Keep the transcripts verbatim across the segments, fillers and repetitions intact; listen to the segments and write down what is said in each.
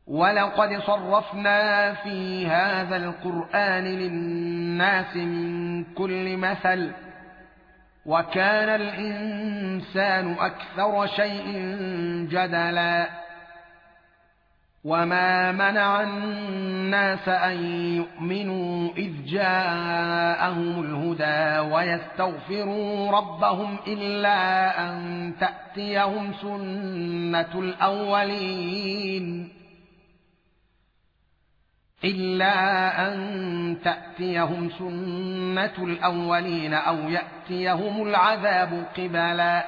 ولقد صرفنا في هذا القرآن للناس من كل مثل وكان الإنسان أكثر شيء جدلا وما منع الناس أن يؤمنوا إذ جاءهم الهدى ويستغفروا ربهم إلا أن تأتيهم سنة الأولين إلا أن تأتيهم سنة الأولين أو يأتيهم العذاب قبلا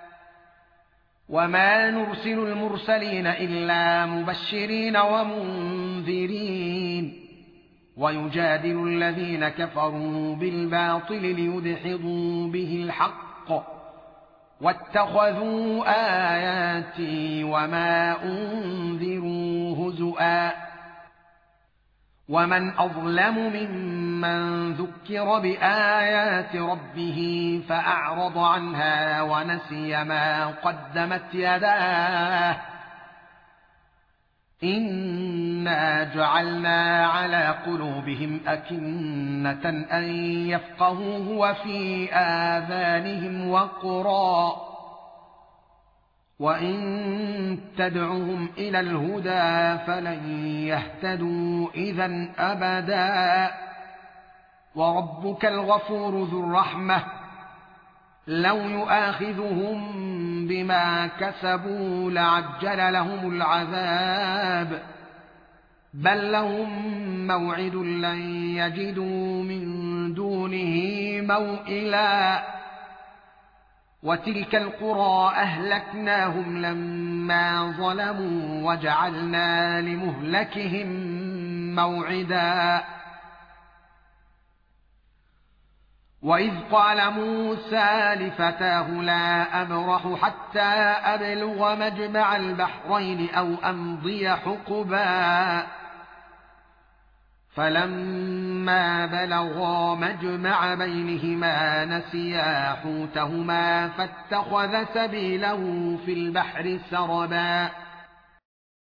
وما نرسل المرسلين إلا مبشرين ومنذرين ويجادل الذين كفروا بالباطل ليدحضوا به الحق واتخذوا آياتي وما أنذروا هزؤا ومن أظلم ممن ذكر بآيات ربه فأعرض عنها ونسي ما قدمت يداه إنا جعلنا على قلوبهم أكنة أن يفقهوه وفي آذانهم وقرا وإن تدعهم إلى الهدى فلن يهتدوا إذا أبدا وربك الغفور ذو الرحمة لو يؤاخذهم بما كسبوا لعجل لهم العذاب بل لهم موعد لن يجدوا من دونه موئلا وتلك القرى أهلكناهم لما ظلموا وجعلنا لمهلكهم موعدا وإذ قال موسى لفتاه لا أبرح حتى أبلغ مجمع البحرين أو أمضي حقبا فلما بلغا مجمع بينهما نسيا حوتهما فاتخذ سبيله في البحر سربا